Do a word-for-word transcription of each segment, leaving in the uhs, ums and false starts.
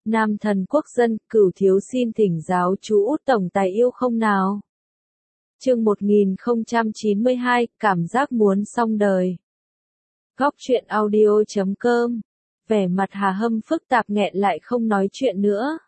Nam thần quốc dân, Cửu thiếu xin thỉnh giáo chú Út tổng tài yêu không nào. Chương một nghìn không trăm chín mươi hai, cảm giác muốn xong đời. Góc truyện audio chấm com. Vẻ mặt Hà Hâm phức tạp nghẹn lại không nói chuyện nữa.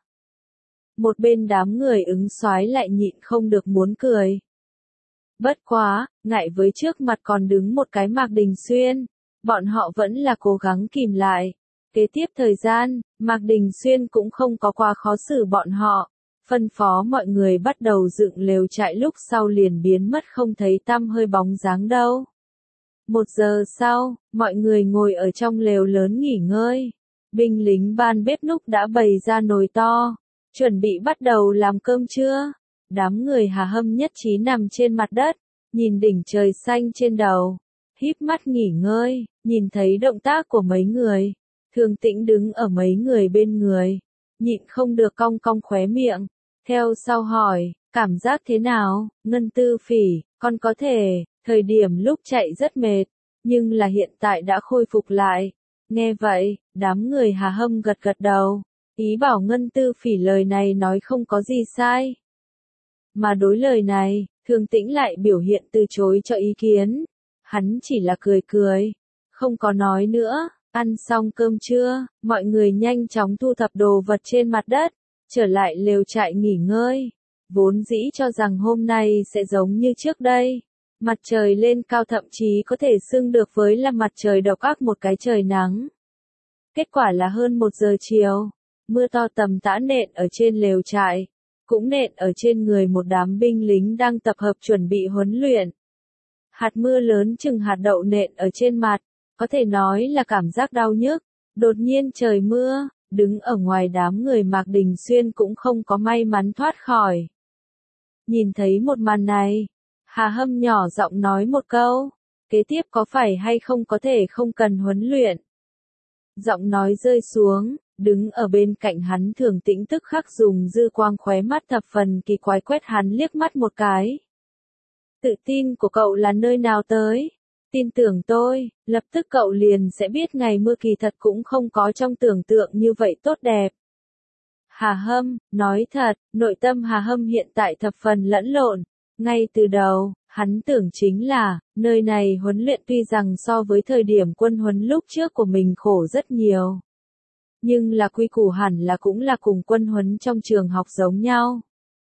Một bên đám người ứng soái lại nhịn không được muốn cười. Bất quá, ngại với trước mặt còn đứng một cái Mạc Đình Xuyên, bọn họ vẫn là cố gắng kìm lại. Kế tiếp thời gian, Mạc Đình Xuyên cũng không có quá khó xử bọn họ, phân phó mọi người bắt đầu dựng lều trại, lúc sau liền biến mất không thấy tăm hơi bóng dáng đâu. Một giờ sau, mọi người ngồi ở trong lều lớn nghỉ ngơi. Binh lính ban bếp núc đã bày ra nồi to, chuẩn bị bắt đầu làm cơm trưa. Đám người Hà Hâm nhất trí nằm trên mặt đất, nhìn đỉnh trời xanh trên đầu, híp mắt nghỉ ngơi, nhìn thấy động tác của mấy người. Thường Tĩnh đứng ở mấy người bên người, nhịn không được cong cong khóe miệng, theo sau hỏi, cảm giác thế nào, Ngân Tư Phỉ, con có thể, thời điểm lúc chạy rất mệt, nhưng là hiện tại đã khôi phục lại. Nghe vậy, đám người Hà Hâm gật gật đầu, ý bảo Ngân Tư Phỉ lời này nói không có gì sai. Mà đối lời này, Thường Tĩnh lại biểu hiện từ chối cho ý kiến, hắn chỉ là cười cười, không có nói nữa. Ăn xong cơm trưa, mọi người nhanh chóng thu thập đồ vật trên mặt đất, trở lại lều trại nghỉ ngơi. Vốn dĩ cho rằng hôm nay sẽ giống như trước đây, mặt trời lên cao thậm chí có thể xưng được với là mặt trời độc ác một cái trời nắng. Kết quả là hơn một giờ chiều, mưa to tầm tã nện ở trên lều trại, cũng nện ở trên người một đám binh lính đang tập hợp chuẩn bị huấn luyện. Hạt mưa lớn chừng hạt đậu nện ở trên mặt. Có thể nói là cảm giác đau nhức. Đột nhiên trời mưa, đứng ở ngoài đám người Mạc Đình Xuyên cũng không có may mắn thoát khỏi. Nhìn thấy một màn này, Hà Hâm nhỏ giọng nói một câu, kế tiếp có phải hay không có thể không cần huấn luyện. Giọng nói rơi xuống, đứng ở bên cạnh hắn Thường Tĩnh tức khắc dùng dư quang khóe mắt thập phần kỳ quái quét hắn liếc mắt một cái. Tự tin của cậu là nơi nào tới? Tin tưởng tôi, lập tức cậu liền sẽ biết ngày mưa kỳ thật cũng không có trong tưởng tượng như vậy tốt đẹp. Hà Hâm, nói thật, nội tâm Hà Hâm hiện tại thập phần lẫn lộn. Ngay từ đầu, hắn tưởng chính là, nơi này huấn luyện tuy rằng so với thời điểm quân huấn lúc trước của mình khổ rất nhiều. Nhưng là quy củ hẳn là cũng là cùng quân huấn trong trường học giống nhau.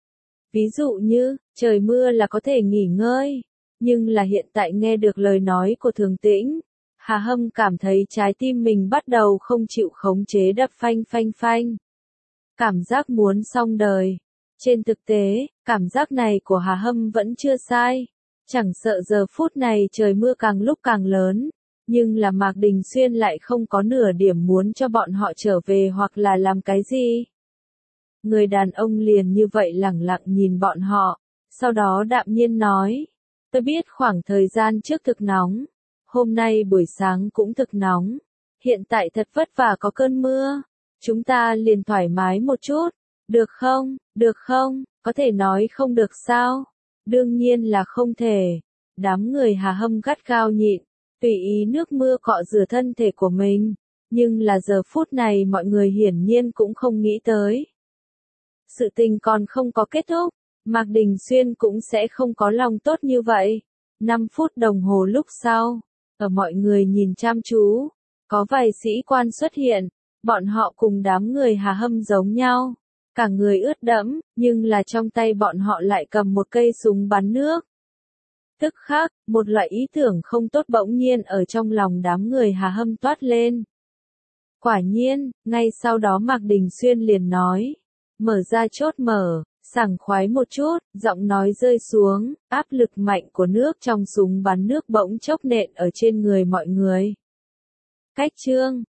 Ví dụ như, trời mưa là có thể nghỉ ngơi. Nhưng là hiện tại nghe được lời nói của Thường Tĩnh, Hà Hâm cảm thấy trái tim mình bắt đầu không chịu khống chế đập phanh phanh phanh. Cảm giác muốn xong đời. Trên thực tế, cảm giác này của Hà Hâm vẫn chưa sai. Chẳng sợ giờ phút này trời mưa càng lúc càng lớn, nhưng là Mạc Đình Xuyên lại không có nửa điểm muốn cho bọn họ trở về hoặc là làm cái gì. Người đàn ông liền như vậy lẳng lặng nhìn bọn họ, sau đó đạm nhiên nói. Tôi biết khoảng thời gian trước thực nóng, hôm nay buổi sáng cũng thực nóng, hiện tại thật vất vả có cơn mưa, chúng ta liền thoải mái một chút, được không, được không, có thể nói không được sao, đương nhiên là không thể. Đám người Hà Hâm gắt gao nhịn, tùy ý nước mưa cọ rửa thân thể của mình, nhưng là giờ phút này mọi người hiển nhiên cũng không nghĩ tới. Sự tình còn không có kết thúc. Mạc Đình Xuyên cũng sẽ không có lòng tốt như vậy. năm phút đồng hồ lúc sau, ở mọi người nhìn chăm chú, có vài sĩ quan xuất hiện, bọn họ cùng đám người Hà Hâm giống nhau, cả người ướt đẫm, nhưng là trong tay bọn họ lại cầm một cây súng bắn nước. Tức khắc, một loại ý tưởng không tốt bỗng nhiên ở trong lòng đám người Hà Hâm toát lên. Quả nhiên, ngay sau đó Mạc Đình Xuyên liền nói, mở ra chốt mở. Sảng khoái một chút, giọng nói rơi xuống, áp lực mạnh của nước trong súng bắn nước bỗng chốc nện ở trên người mọi người. Cách chương,